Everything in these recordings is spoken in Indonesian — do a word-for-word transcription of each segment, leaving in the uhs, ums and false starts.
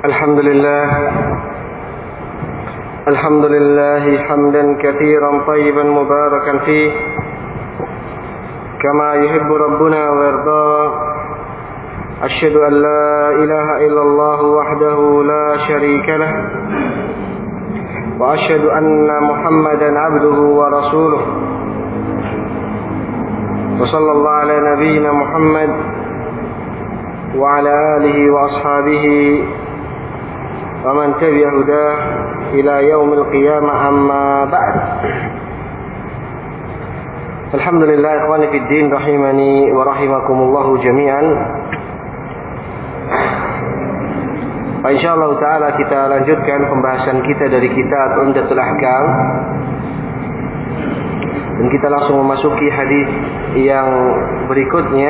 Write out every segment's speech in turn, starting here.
الحمد لله الحمد لله حمدا كثيرا طيبا مباركا فيه كما يحب ربنا ويرضى. أشهد أن لا إله إلا الله وحده لا شريك له وأشهد أن محمدا عبده ورسوله وصلى الله على نبينا محمد وعلى آله وأصحابه ومن تبع هداه إلى يوم القيامة. أما بعد. Alhamdulillah ikhwani fid din rahimani wa rahimakumullah jami'an. Insyaallah taala kita lanjutkan pembahasan kita dari kitab Umdatul Ahkam. Dan kita langsung memasuki hadis yang berikutnya.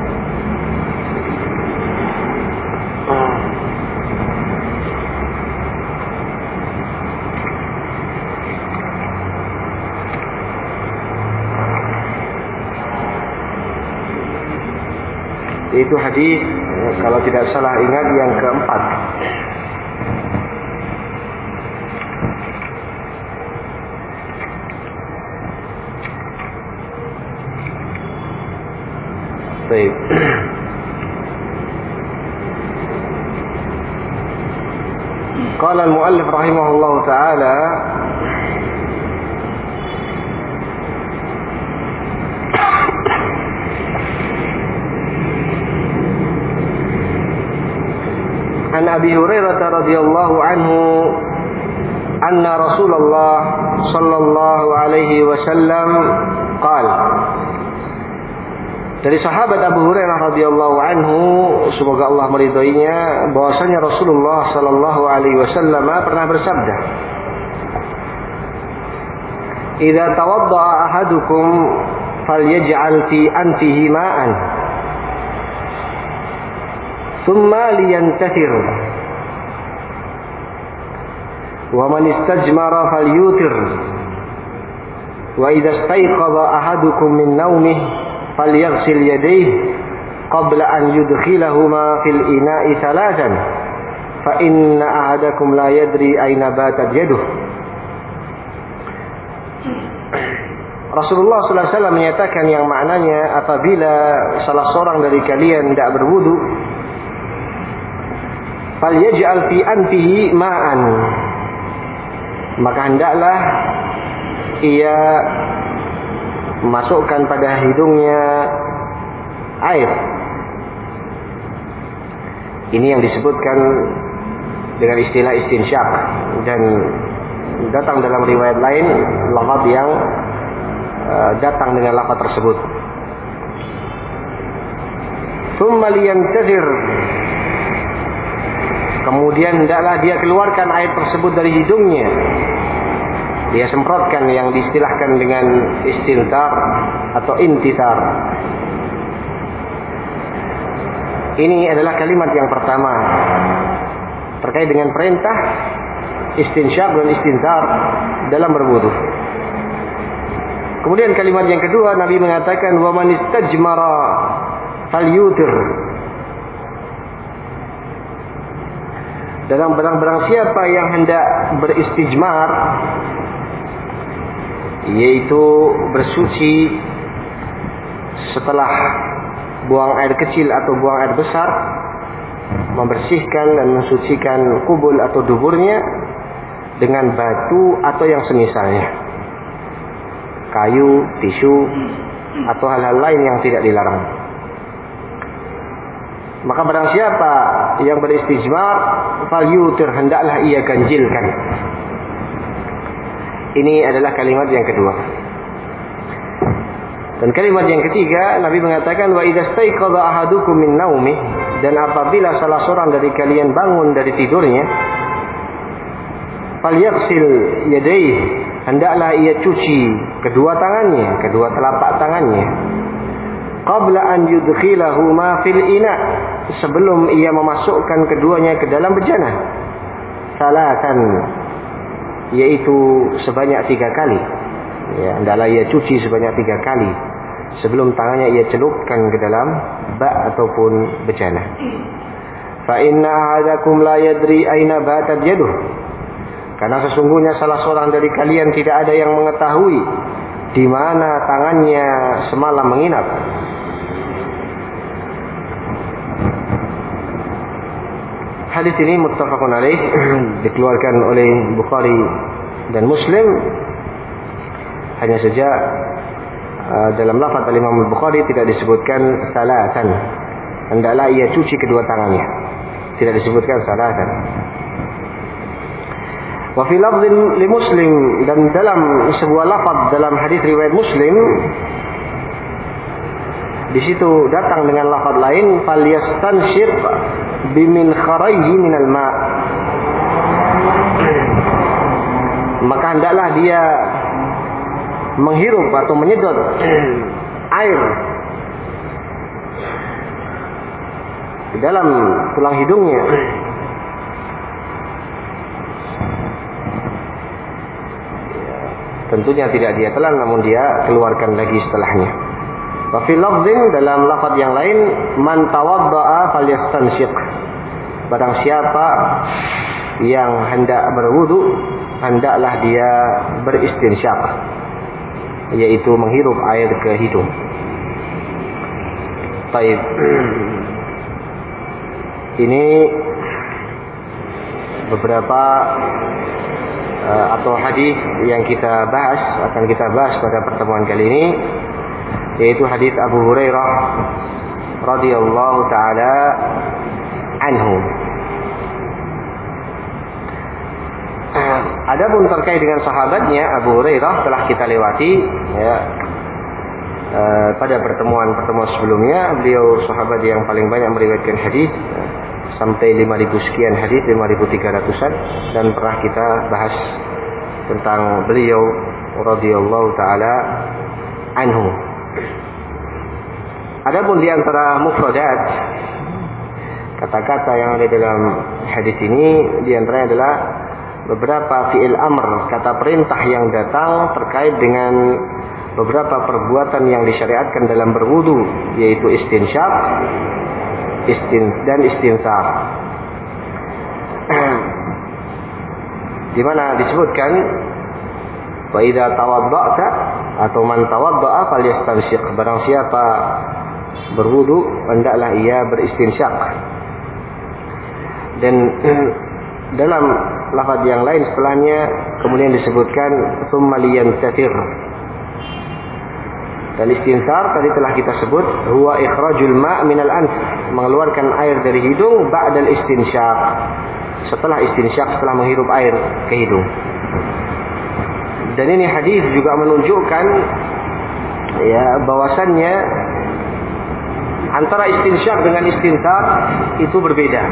Itu hadis, kalau tidak salah ingat, yang keempat. Baik. Qala al-muallif rahimahullahu ta'ala, An Abi Hurairah radhiyallahu anhu anna Rasulullah sallallahu alaihi wasallam qala. Dari sahabat Abu Hurairah radhiyallahu anhu, semoga Allah meridhoinya, bahwasanya Rasulullah sallallahu alaihi wasallam pernah bersabda, "Idza tawadda'a ahadukum falyaj'al fi anfihi ma'an thumma liyantathir wa man istajmara falyutir wa idza istayqadha ahadukum min nawmihi falyaghsil yadayhi qabla an yudkhilahuma fil ina'i thalathan fa inna ahadakum la yadri ayna batat yaduh." Rasulullah sallallahu alaihi wasallam menyatakan yang maknanya, apabila salah seorang dari kalian tidak berwudu, falyaj'al fi anfihi ma'an, maka hendaklah ia masukkan pada hidungnya air. Ini yang disebutkan dengan istilah istinsyak, dan datang dalam riwayat lain lafaz yang uh, datang dengan lafaz tersebut. Tsumma liyantathir, kemudian hendaklah dia keluarkan air tersebut dari hidungnya. Dia semprotkan, yang diistilahkan dengan istintar atau intisar. Ini adalah kalimat yang pertama terkait dengan perintah istinsyak dan istintar dalam berwudu. Kemudian kalimat yang kedua, Nabi mengatakan, "Wa man istajmara falyutir." Dalam barang-barang siapa yang hendak beristijmar, yaitu bersuci setelah buang air kecil atau buang air besar, membersihkan dan mensucikan kubul atau duburnya dengan batu atau yang semisalnya, kayu, tisu, atau hal-hal lain yang tidak dilarang. Maka barang siapa yang beristijmar, falyutir, hendaklah ia ganjilkan. Ini adalah kalimat yang kedua. Dan kalimat yang ketiga, Nabi mengatakan, wa idza staiqadha ahadukum min naumih, dan apabila salah seorang dari kalian bangun dari tidurnya, falyaghsil yadayhi, hendaklah ia cuci kedua tangannya, kedua telapak tangannya, qabla an yudkhilahuma fil ina, sebelum ia memasukkan keduanya ke dalam bejana, salatan, yaitu sebanyak tiga kali. Ya, hendaklah ia cuci sebanyak tiga kali sebelum tangannya ia celupkan ke dalam bak ataupun bejana. fa inna ahadakum la yadri aina batat yaduh, karena sesungguhnya salah seorang dari kalian tidak ada yang mengetahui di mana tangannya semalam menginap. Hadis ini muttafaqun alaih, dikeluarkan oleh Bukhari dan Muslim. Hanya saja uh, dalam lafaz Imam Bukhari tidak disebutkan salatan. Hendaklah ia cuci kedua tangannya. Tidak disebutkan salatan. Wa fi lafdhin li Muslim, dan dalam sebuah lafaz dalam hadis riwayat Muslim, di situ datang dengan lafaz lain, falyastanshir bimin kharaihi minal ma, maka hendaklah dia menghirup atau menyedot air di dalam tulang hidungnya. Tentunya tidak dia telan, namun dia keluarkan lagi setelahnya. Wa fi lafdhin, dalam lafaz yang lain, man tawadda'a falyastanshiq, barang siapa yang hendak berwudu hendaklah dia beristinsyak, yaitu menghirup air ke hidung. Baik. Ini beberapa uh, atau hadis yang kita bahas, akan kita bahas pada pertemuan kali ini, yaitu hadis Abu Hurairah radhiyallahu taala anhu. Adapun terkait dengan sahabatnya Abu Hurairah telah kita lewati ya, e, pada pertemuan-pertemuan sebelumnya. Beliau sahabat yang paling banyak meriwayatkan hadis, sampai lima ribu sekian hadis, lima ribu tiga ratusan, dan pernah kita bahas tentang beliau radhiyallahu taala anhu. Adapun di antara mufradat, kata-kata yang ada dalam hadis ini, di antaranya adalah beberapa fi'il amr, kata perintah yang datang terkait dengan beberapa perbuatan yang disyariatkan dalam berwudu, yaitu istinsyak istin dan istinsar. Di mana disebutkan wa idza tawadda'ta atau man tawadda'a falyastansyiq, barang siapa berwudu hendaklah ia beristinsyak. Dan dalam lafaz yang lain setelahnya kemudian disebutkan tsumma liyantatir. Dan istinsar tadi telah kita sebut, huwa ikhrajul ma' minal anf, mengeluarkan air dari hidung ba'dal istinsyak, setelah istinsyak, setelah menghirup air ke hidung. Dan ini hadis juga menunjukkan ya bahwasannya antara istinsyak dengan istinsar itu berbeda.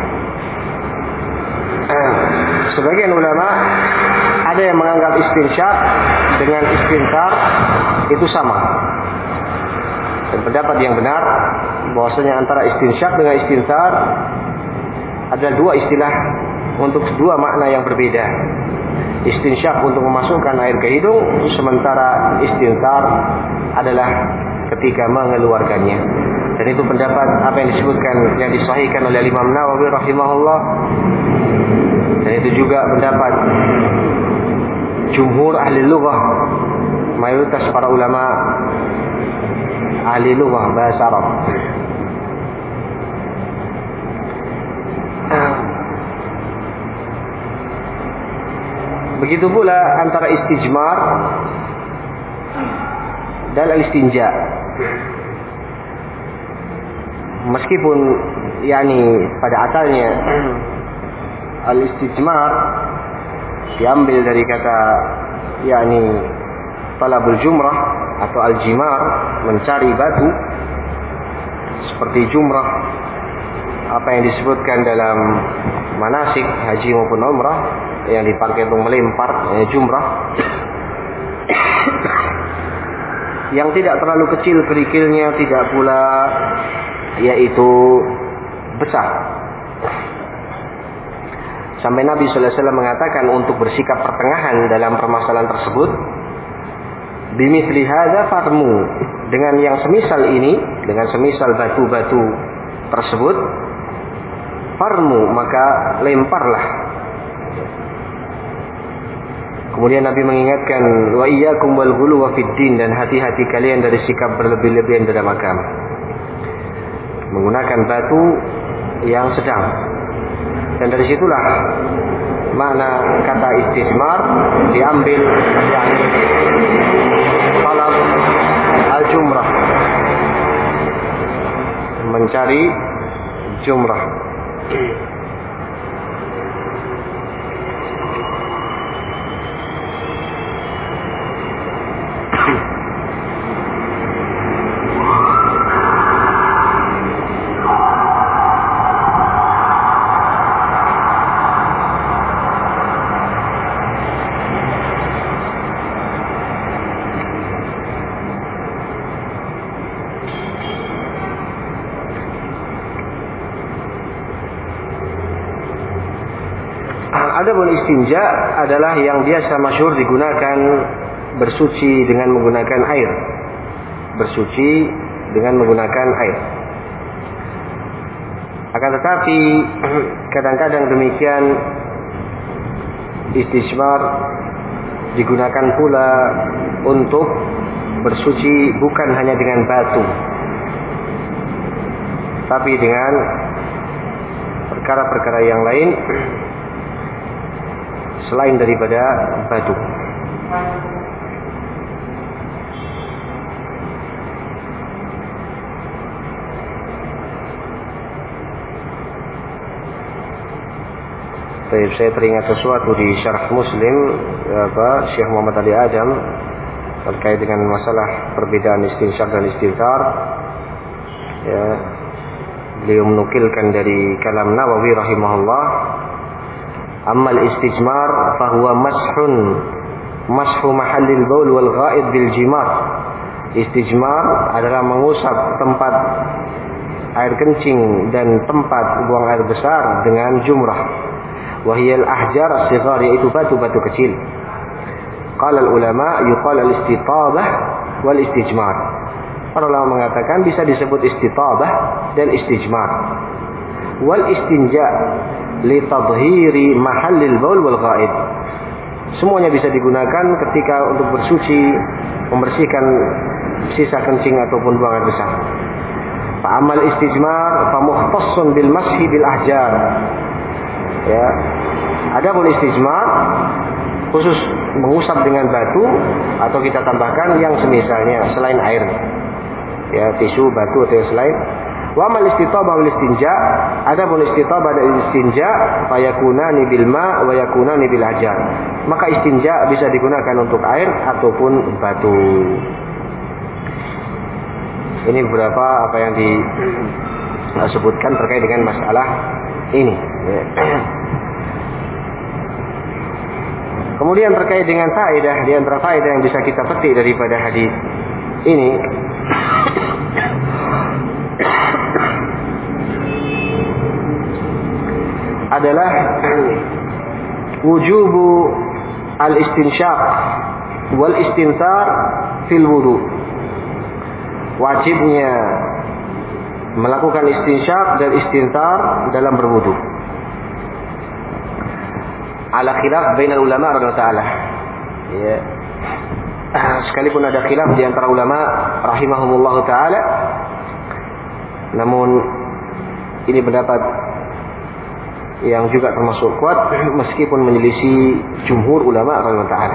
Sebagian ulama ada yang menganggap istinsyak dengan istinsar itu sama. Dan pendapat yang benar bahwasanya antara istinsyak dengan istinsar adalah dua istilah untuk dua makna yang berbeda. Istinsyak untuk memasukkan air ke hidung, sementara istinsar adalah ketika mengeluarkannya. Dan itu pendapat apa yang disebutkan, yang disahihkan oleh Imam Nawawi rahimahullah. Dan itu juga pendapat jumhur ahli lughah, mayoritas para ulama ahli lughah bahasa Arab. Begitu pula antara istijmar dan al-istinja. Meskipun yakni pada asalnya al-istijmar diambil dari kata yakni talabul jumrah atau al-jimar, mencari batu, seperti jumrah apa yang disebutkan dalam manasik haji maupun umrah yang dipakai untuk melempar, ya, jumrah yang tidak terlalu kecil kerikilnya, tidak pula yaitu besar. Sampai Nabi sallallahu alaihi wasallam mengatakan untuk bersikap pertengahan dalam permasalahan tersebut, bimithli hadza farmu, dengan yang semisal ini, dengan semisal batu-batu tersebut, farmu, maka lemparlah. Kemudian Nabi mengingatkan, wa iyyakum wal ghuluwa fid din, dan hati-hati kalian dari sikap berlebih-lebihan dalam agama. Menggunakan batu yang sedang. Dan dari situlah makna kata istijmar diambil dari talab al-jumrah, mencari jumrah. Adapun istinja adalah yang biasa masyhur digunakan bersuci dengan menggunakan air. Bersuci dengan menggunakan air. Akan tetapi kadang-kadang demikian istijmar digunakan pula untuk bersuci bukan hanya dengan batu, tapi dengan perkara-perkara yang lain selain daripada batu. Baik, saya teringat sesuatu di syarah Muslim apa Syekh Muhammad Ali Adam terkait dengan masalah perbedaan istinsyak dan istinthar. Ya, beliau menukilkan dari kalam Nawawi rahimahullah, Ammal istijmar fahuwa mashun mashu mahallil baul wal ghaid bil jimar. Istijmar adalah mengusap tempat air kencing dan tempat buang air besar dengan jumrah. Wahiyal ahjar as-sighar, yaitu batu-batu kecil. Qala al-ulama yuqal al-istitabah wal istijmar. Para ulama mengatakan bisa disebut istitabah dan istijmar. Wal istinja li tadhhiri mahallil baul wal ghaid. Semuanya bisa digunakan ketika untuk bersuci, membersihkan sisa kencing ataupun buang air besar. Fa amal istijmar fa mukhtassun bil mashi bil ahjar. Ya. Adapun istijmar khusus mengusap dengan batu, atau kita tambahkan yang semisalnya selain air. Ya, tisu, batu atau yang selain. Wa amal istitabah wal istinja, adapun istitabah dan istinja fayakunani bil ma wa yakunani bil hajar. Maka istinja bisa digunakan untuk air ataupun batu. Ini beberapa apa yang disebutkan terkait dengan masalah ini. Kemudian terkait dengan faedah, di antara faedah yang bisa kita petik daripada hadis ini adalah wujubu al-istinsyaq wal istinthar fil wudu. Wajibnya melakukan istinsyaq dan istinthar dalam berwudu. Ala khilaf bainal ulama radhiyallahu ta'ala. Ya. Sekalipun ada khilaf di antara ulama rahimahumullah ta'ala, namun ini pendapat yang juga termasuk kuat meskipun menyelisih jumhur ulama radhiyallahu ta'ala.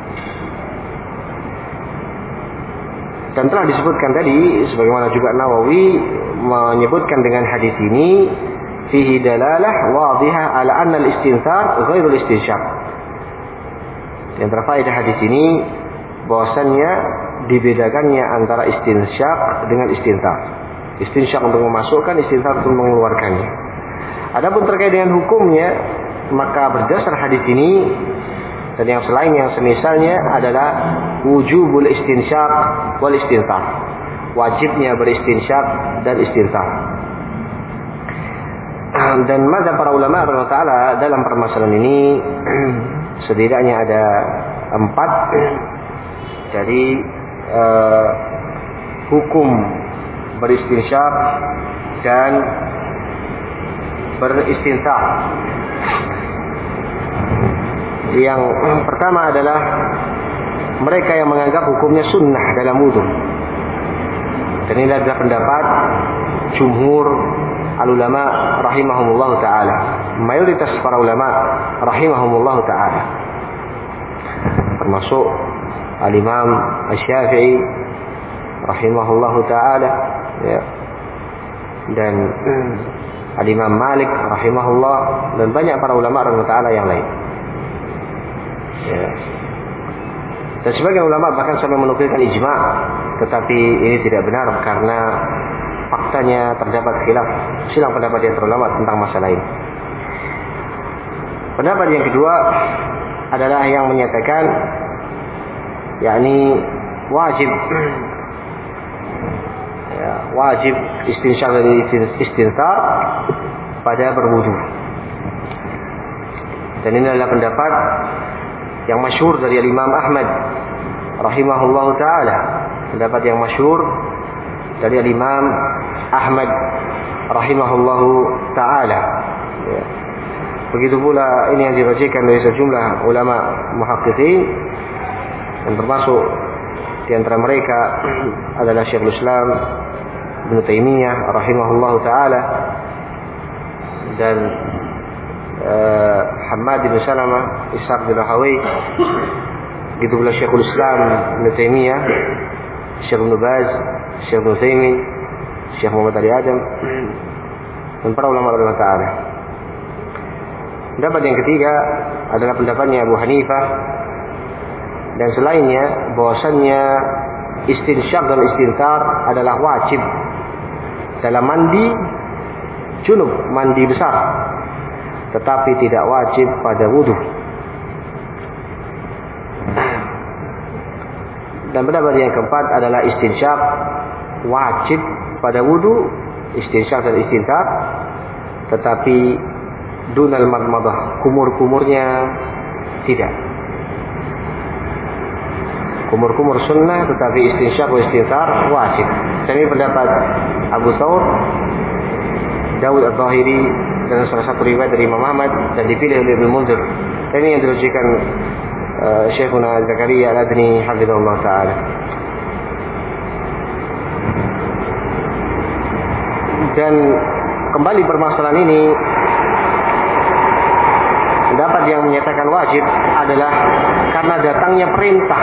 Dan telah disebutkan tadi, sebagaimana juga Nawawi menyebutkan dengan hadis ini, fihi dalalah wadihah ala anna al-istinthar ghairul istinsyaq. Di antara faedah hadis ini bahwasannya dibedakannya antara istinsyaq dengan istinthar. Istinsyaq untuk memasukkan, istinthar untuk mengeluarkannya. Adapun terkait dengan hukumnya, maka berdasar hadis ini dan yang selain yang semisalnya adalah wujubul istinsyaq wal istinthar. Wajibnya beristinsyaq dan istinthar. Dan mazhab para ulama radhiyallahu ta'ala dalam permasalahan ini setidaknya ada empat dari uh, hukum beristinsyaq dan beristinsar. Yang pertama adalah mereka yang menganggap hukumnya sunnah dalam wudu. Dan ini adalah pendapat jumhur al-ulama rahimahumullah ta'ala, mayoritas para ulama rahimahumullah ta'ala, termasuk al-imam Asy-Syafi'i rahimahullah ta'ala, ya, dan al-imam Malik rahimahullah, dan banyak para ulama rahimahullah ta'ala yang lain, ya. Dan sebagian ulama bahkan sampai menukilkan ijma', tetapi ini tidak benar karena faktanya terdapat khilaf, silang pendapat yang terulama tentang masalah ini. Pendapat yang kedua adalah yang menyatakan yakni wajib ya, wajib istinsyaq dari istinsar pada berwudu. Dan ini adalah pendapat yang masyhur dari Imam Ahmad rahimahullahu taala, pendapat yang masyhur dari Imam Ahmad rahimahullahu taala, ya. Begitu pula ini yang dirajikan dari sejumlah ulama muhaqqiqin, dan termasuk di antara mereka adalah Syekhul Islam Ibnu Taimiyah rahimahullahu taala, dan uh, Hammad bin Salamah, Ishaq bin Rahawi, begitu pula Syekhul Islam Ibnu Taimiyah, Syekh Ibnu Baz, Syekh Ibnu Taimin, Syekh Muhammad Ali Adam, dan para ulama ulama taala. Pendapat yang ketiga adalah pendapatnya Abu Hanifah dan selainnya, bahwasannya istinsyaq dan istintar adalah wajib dalam mandi junub, mandi besar, tetapi tidak wajib pada wudu. Dan pendapat yang keempat adalah istinsyaq wajib pada wudu, istinsyaq dan istintar, tetapi dunal madmadah, kumur-kumurnya tidak. Kumur-kumur sunnah, tetapi istinsyaq dan istintar wajib. Dan ini pendapat Abu Thawr, Dawud Al-Zahiri, dan salah satu riwayat dari Imam Ahmad, dan dipilih oleh Ibnu Munzir. Dan ini yang dirujukan uh, Syekhuna Zakaria Al-Adni hafizahullah ta'ala. Dan kembali permasalahan ini, pendapat yang menyatakan wajib adalah karena datangnya perintah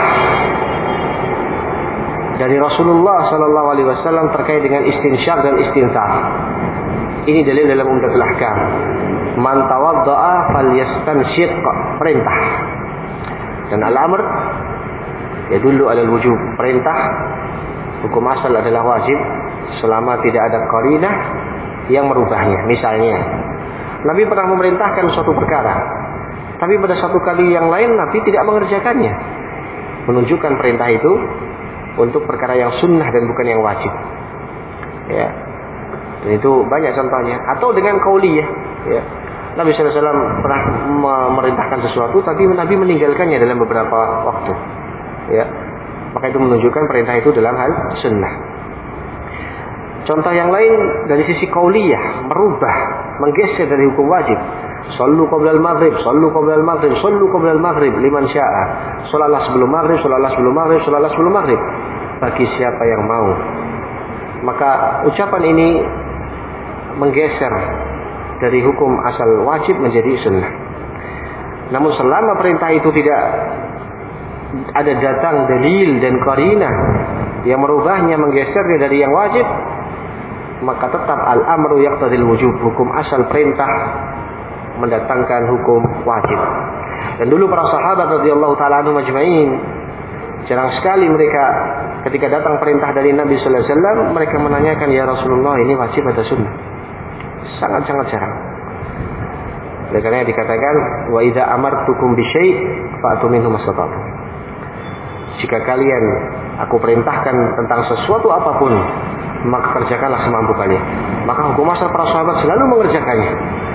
dari Rasulullah sallallahu alaihi wasallam terkait dengan istinsyaq dan istintar. Ini dalil dalam Umdatul Ahkam. Man tawadda'a falyastansyiq, perintah. Dan al-amr yadullu 'alal wujub, perintah hukum asal adalah wajib selama tidak ada qarinah yang merubahnya. Misalnya, Nabi pernah memerintahkan suatu perkara, tapi pada satu kali yang lain Nabi tidak mengerjakannya, menunjukkan perintah itu untuk perkara yang sunnah dan bukan yang wajib, ya. Dan itu banyak contohnya. Atau dengan qauliyah, ya. Nabi sallallahu alaihi wasallam pernah memerintahkan sesuatu, tapi Nabi meninggalkannya dalam beberapa waktu, ya. Maka itu menunjukkan perintah itu dalam hal sunnah. Contoh yang lain dari sisi qauliyah, merubah, menggeser dari hukum wajib. Shallu qabla al-maghrib, shallu qabla al-maghrib, shallu qabla al-maghrib liman syaa. Shalatlah sebelum maghrib, shalatlah sebelum maghrib, shalatlah sebelum maghrib, bagi siapa yang mau. Maka ucapan ini menggeser dari hukum asal wajib menjadi sunnah. Namun selama perintah itu tidak ada datang dalil dan qarinah yang merubahnya, menggesernya dari yang wajib, maka tetap al-amru yaqtadil wujub, hukum asal perintah mendatangkan hukum wajib. Dan dulu para sahabat radhiyallahu taala anhum ajma'in, jarang sekali mereka ketika datang perintah dari Nabi sallallahu alaihi wasallam mereka menanyakan, ya Rasulullah, ini wajib atau sunnah? Sangat-sangat jarang. Oleh karena dikatakan, wa idza amartukum bi syai' fa'tu minhu mastata'tum. Jika kalian aku perintahkan tentang sesuatu apapun, maka kerjakanlah semampu kalian. Maka hukum asal para sahabat selalu mengerjakannya,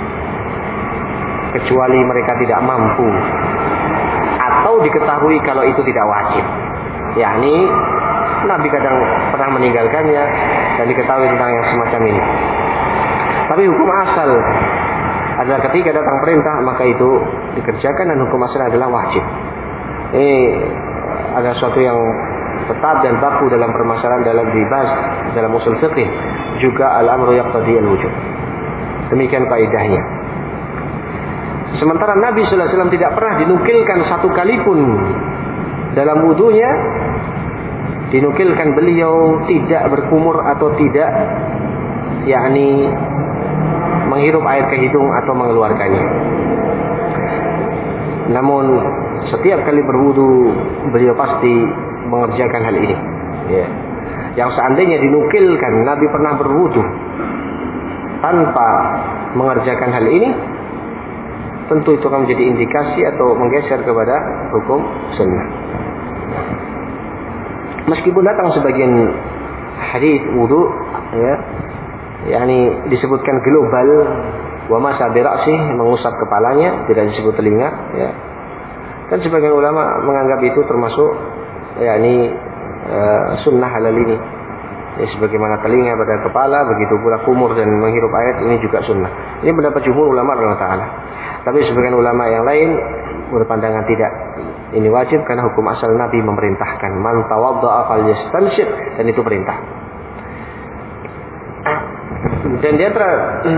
kecuali mereka tidak mampu atau diketahui kalau itu tidak wajib. Yakni Nabi kadang pernah meninggalkannya dan diketahui tentang yang semacam ini. Tapi hukum asal adalah ketika datang perintah maka itu dikerjakan dan hukum asal adalah wajib. Ini ada suatu yang tetap dan baku dalam permasalahan dalam dibahas dalam usul fiqh, juga al-amru yaqtadi al-wujub. Demikian kaidahnya. Sementara Nabi sallallahu alaihi wasallam tidak pernah dinukilkan satu kali pun dalam wudunya dinukilkan beliau tidak berkumur atau tidak yakni menghirup air ke hidung atau mengeluarkannya. Namun setiap kali berwudu beliau pasti mengerjakan hal ini. Ya. Yang seandainya dinukilkan Nabi pernah berwudu tanpa mengerjakan hal ini, tentu itu akan menjadi indikasi atau menggeser kepada hukum sunnah. Meskipun datang sebagian hadis wudu, ya, yakni disebutkan global, wa masa bi ra'sih, mengusap kepalanya, tidak disebut telinga, ya. Dan sebagian ulama menganggap itu termasuk yakni uh, sunnah halal ini. Ya, sebagaimana telinga pada kepala, begitu pula kumur dan menghirup air, ini juga sunnah. Ini pendapat jumhur ulama radhiyallahu ta'ala. Tapi sebagian ulama yang lain berpandangan tidak. Ini wajib karena hukum asal Nabi memerintahkan man tawadda'a falyastanshir, dan itu perintah. Dan di antara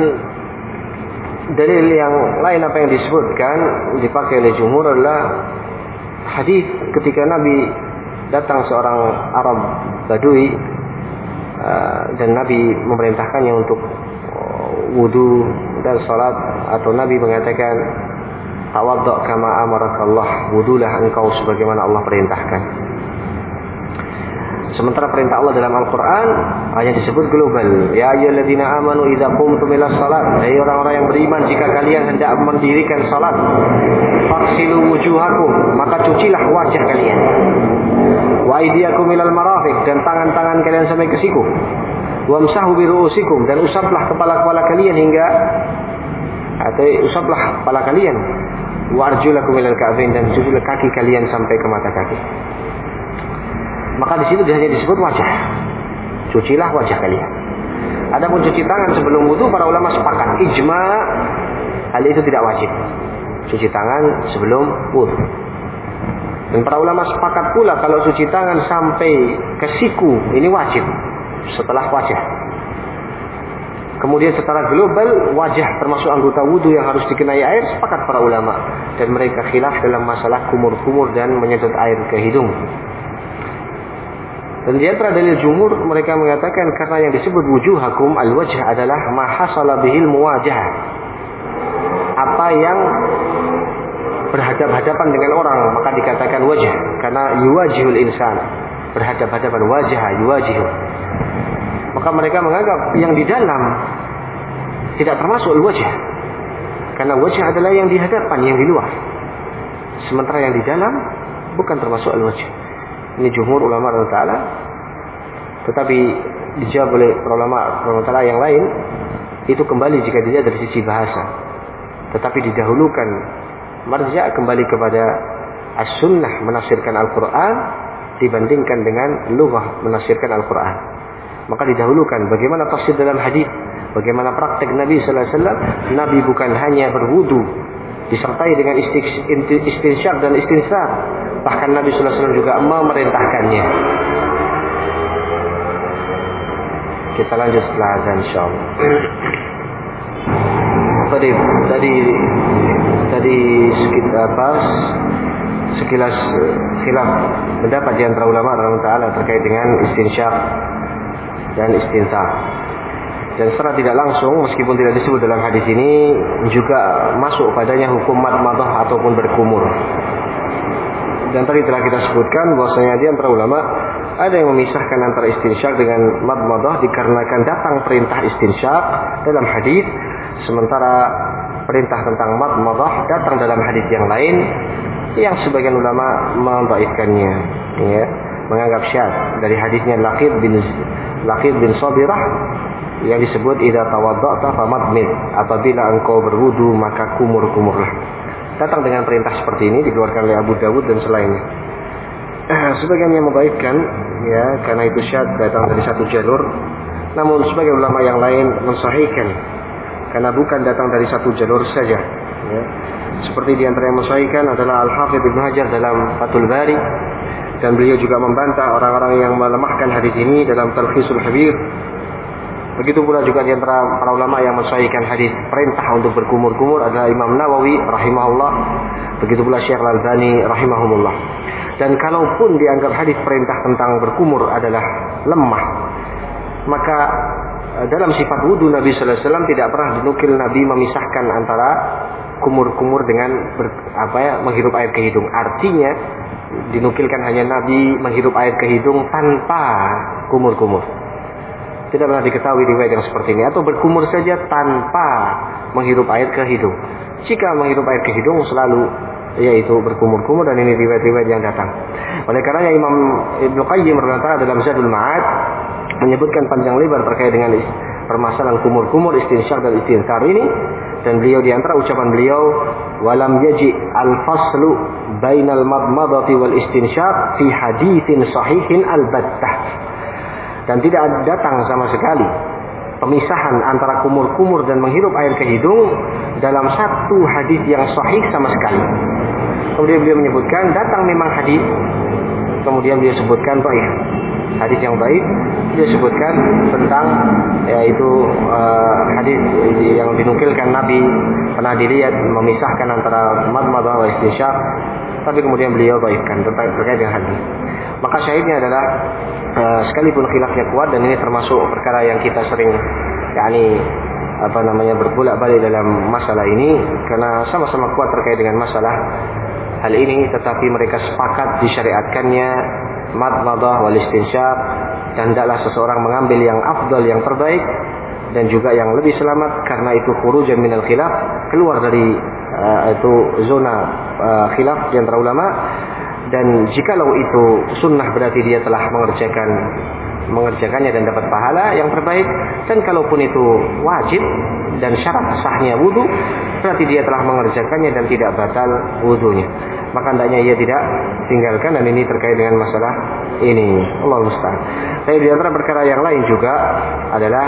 dalil yang lain apa yang disebutkan dipakai oleh jumhur adalah hadis ketika Nabi datang seorang Arab Badui dan Nabi memerintahkannya untuk wudu dan salat, atau Nabi mengatakan tawadda' kama amarakallah, wudulah engkau sebagaimana Allah perintahkan. Sementara perintah Allah dalam Al-Quran hanya disebut global. Ya ayyuhalladzina amanu idza qumtum ilas salat, hai orang-orang yang beriman, jika kalian hendak mendirikan salat, faghsilu wujuhakum, maka cucilah wajah kalian, wa aydiyakum ilal marafiq, dan tangan-tangan kalian sampai ke siku, wamsahu bi ru'usikum, dan usaplah kepala-kepala kalian hingga atau usaplah kepala kalian, wa arjulakum ilal ka'bain, dan cucilah kaki kalian sampai ke mata kaki. Maka di situ hanya disebut wajah. Cucilah wajah kalian. Adapun cuci tangan sebelum wudu, para ulama sepakat ijma hal itu tidak wajib. Cuci tangan sebelum wudu. Dan para ulama sepakat pula kalau cuci tangan sampai ke siku ini wajib setelah wajah. Kemudian secara global wajah termasuk anggota wudu yang harus dikenai air, sepakat para ulama, dan mereka khilaf dalam masalah kumur-kumur dan menyedot air ke hidung. Dan di antara dalil jumhur mereka mengatakan karena yang disebut wujuhakum al-wajh adalah ma hasala bihil muwajah, apa yang berhadap-hadapan dengan orang maka dikatakan wajah, karena yuwajihul insan, berhadap-hadapan, wajah yuwajihu. Maka mereka menganggap yang di dalam tidak termasuk al-wajh, karena wajah adalah yang di hadapan, yang di luar, sementara yang di dalam bukan termasuk al-wajh. Ini jumhur ulama radhiyallahu ta'ala. Tetapi dijawab oleh ulama radhiyallahu ta'ala yang lain, itu kembali jika dilihat dari sisi bahasa. Tetapi didahulukan marja' kembali kepada as-sunnah menafsirkan Al-Quran dibandingkan dengan lughah menafsirkan Al-Quran. Maka didahulukan bagaimana tafsir dalam hadis, bagaimana praktek Nabi sallallahu alaihi wasallam. Nabi bukan hanya berwudu disertai dengan istinsyaq dan istinsar, bahkan Nabi sallallahu alaihi wasallam juga memerintahkannya. Kita lanjut setelah azan insyaallah. Tadi tadi tadi sekitar apa sekilas khilaf pendapat di antara ulama radhiyallahu ta'ala terkait dengan istinsyaq dan istinsar. Dan secara tidak langsung, meskipun tidak disebut dalam hadis ini, juga masuk padanya hukum madmadah ataupun berkumur. Dan tadi telah kita sebutkan bahwasanya di antara ulama ada yang memisahkan antara istinsyaq dengan madmadah dikarenakan datang perintah istinsyaq dalam hadis, sementara perintah tentang madmadah datang dalam hadis yang lain yang sebagian ulama mendhaifkannya, ya, menganggap syadz dari hadisnya Laqid bin Laqid bin Sabirah yang disebut idza tawadda'ta famadmid, apabila engkau berwudu maka kumur-kumurlah. Datang dengan perintah seperti ini dikeluarkan oleh Abu Dawud dan selainnya. Sebagian yang membaikkan, ya, karena itu syadz datang dari satu jalur. Namun sebagian ulama yang lain mensahihkan karena bukan datang dari satu jalur saja. Ya. Seperti di antara yang mensahihkan adalah Al-Hafidz Ibnu Hajar dalam Fathul Bari, dan beliau juga membantah orang-orang yang melemahkan hadis ini dalam Talkhisul Habir. Begitu pula juga di antara para ulama yang mensahihkan hadis perintah untuk berkumur-kumur adalah Imam Nawawi rahimahullah, begitu pula Syekh Al-Albani rahimahumullah. Dan kalaupun dianggap hadis perintah tentang berkumur adalah lemah, maka dalam sifat wudu Nabi sallallahu alaihi wasallam tidak pernah dinukil Nabi memisahkan antara kumur-kumur dengan ber, apa ya, menghirup air ke hidung. Artinya dinukilkan hanya Nabi menghirup air ke hidung tanpa kumur-kumur. Tidak pernah diketahui riwayat yang seperti ini. Atau berkumur saja tanpa menghirup air ke hidung. Jika menghirup air ke hidung selalu yaitu berkumur-kumur, dan ini riwayat-riwayat yang datang. Oleh karenanya Imam Ibnu Qayyim rahimahullah dalam Zadul Ma'ad menyebutkan panjang lebar terkait dengan permasalahan kumur-kumur, istinsyaq dan istinsar ini, dan beliau di antara ucapan beliau, walam yaji al-faslu bainal madmadati wal istinsyaq fi haditsin sahihin al-battah. Dan tidak datang sama sekali pemisahan antara kumur-kumur dan menghirup air ke hidung dalam satu hadis yang sahih sama sekali. Kemudian beliau menyebutkan datang memang hadis, kemudian beliau sebutkan dhaif. Hadis yang baik dia sebutkan tentang yaitu uh, hadis yang dinukilkan Nabi pernah dilihat memisahkan antara madmadah wa istinsyaq, tapi kemudian beliau dhaifkan terkait dengan hadis. Maka syahidnya adalah uh, sekalipun khilafnya kuat, dan ini termasuk perkara yang kita sering yakni apa namanya berbolak-balik dalam masalah ini, karena sama-sama kuat terkait dengan masalah hal ini, tetapi mereka sepakat disyariatkannya madmadah wal istinsyaq, dan hendaklah seseorang mengambil yang afdal, yang terbaik, dan juga yang lebih selamat, karena itu khurujan minal khilaf, keluar dari uh, itu zona uh, khilaf di antara ulama. Dan jikalau itu sunnah berarti dia telah mengerjakan mengerjakannya dan dapat pahala yang terbaik, dan kalaupun itu wajib dan syarat sahnya wudu, berarti dia telah mengerjakannya dan tidak batal wudunya, maka hendaknya ia tidak tinggalkan. Dan ini terkait dengan masalah ini, Allahu musta'an. Tapi di antara perkara yang lain juga adalah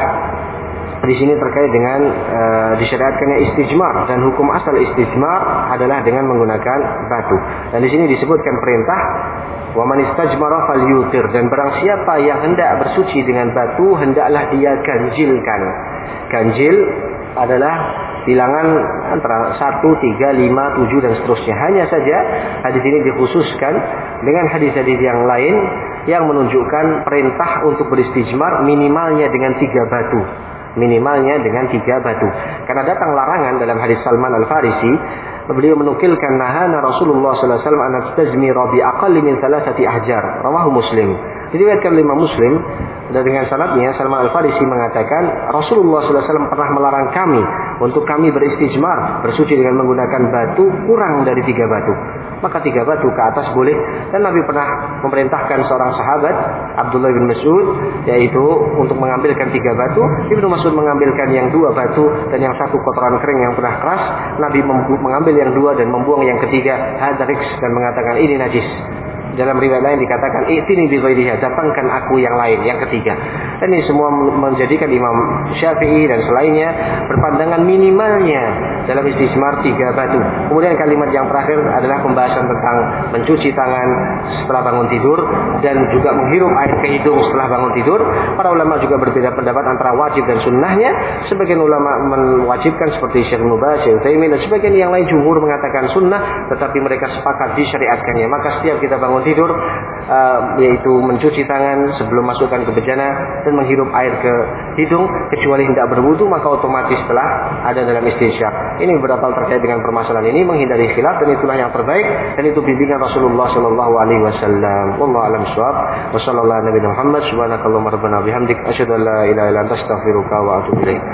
di sini terkait dengan uh, disyariatkannya istijmar, dan hukum asal istijmar adalah dengan menggunakan batu. Dan di sini disebutkan perintah wa man istajmara falyutir, dan barang siapa yang hendak bersuci dengan batu hendaklah dia ganjilkan. Ganjil adalah bilangan antara satu, tiga, lima, tujuh dan seterusnya. Hanya saja hadis ini dikhususkan dengan hadis-hadis yang lain yang menunjukkan perintah untuk beristijmar minimalnya dengan tiga batu. Minimalnya dengan tiga batu. Karena datang larangan dalam hadis Salman Al-Farisi, beliau menukilkan nahana Rasulullah sallallahu alaihi wasallam an tazmira bi aqalli min thalathati ahjar. Rawahu Muslim. Diriwayatkan oleh Imam Muslim, dan dengan sanadnya Salman Al-Farisi mengatakan Rasulullah sallallahu alaihi wasallam pernah melarang kami untuk kami beristijmar, bersuci dengan menggunakan batu kurang dari tiga batu. Maka tiga batu ke atas boleh. Dan Nabi pernah memerintahkan seorang sahabat Abdullah bin Mas'ud yaitu untuk mengambilkan tiga batu. Ibnu Mas'ud mengambilkan yang dua batu dan yang satu kotoran kering yang pernah keras. Nabi mengambil yang dua dan membuang yang ketiga, hadariks, dan mengatakan ini najis. Dalam riwayat lain dikatakan i'tini bi ghairiha, datangkan aku yang lain, yang ketiga. Dan ini semua menjadikan Imam Syafi'i dan selainnya berpandangan minimalnya dalam istijmar tiga batu. Kemudian kalimat yang terakhir adalah pembahasan tentang mencuci tangan setelah bangun tidur dan juga menghirup air ke hidung setelah bangun tidur. Para ulama juga berbeda pendapat antara wajib dan sunnahnya. Sebagian ulama mewajibkan seperti Syekh Nubas, Syekh Utsaimin, dan sebagian yang lain jumhur mengatakan sunnah, tetapi mereka sepakat disyariatkannya. Maka setiap kita bangun tidur uh, yaitu mencuci tangan sebelum masukkan ke bejana dan menghirup air ke hidung, kecuali hendak berwudu, maka otomatis telah ada dalam istinsyaq. Ini beberapa terkait dengan permasalahan ini, menghindari khilaf, dan itulah yang terbaik, dan itu bimbingan Rasulullah sallallahu alaihi wasallam. Wallahu a'lam bishawab. Wa sallallahu ala nabiyina Muhammad subhanakallahumma rabbana bihamdik asyhadu an la ilaha illa anta astaghfiruka wa atubu ilaik.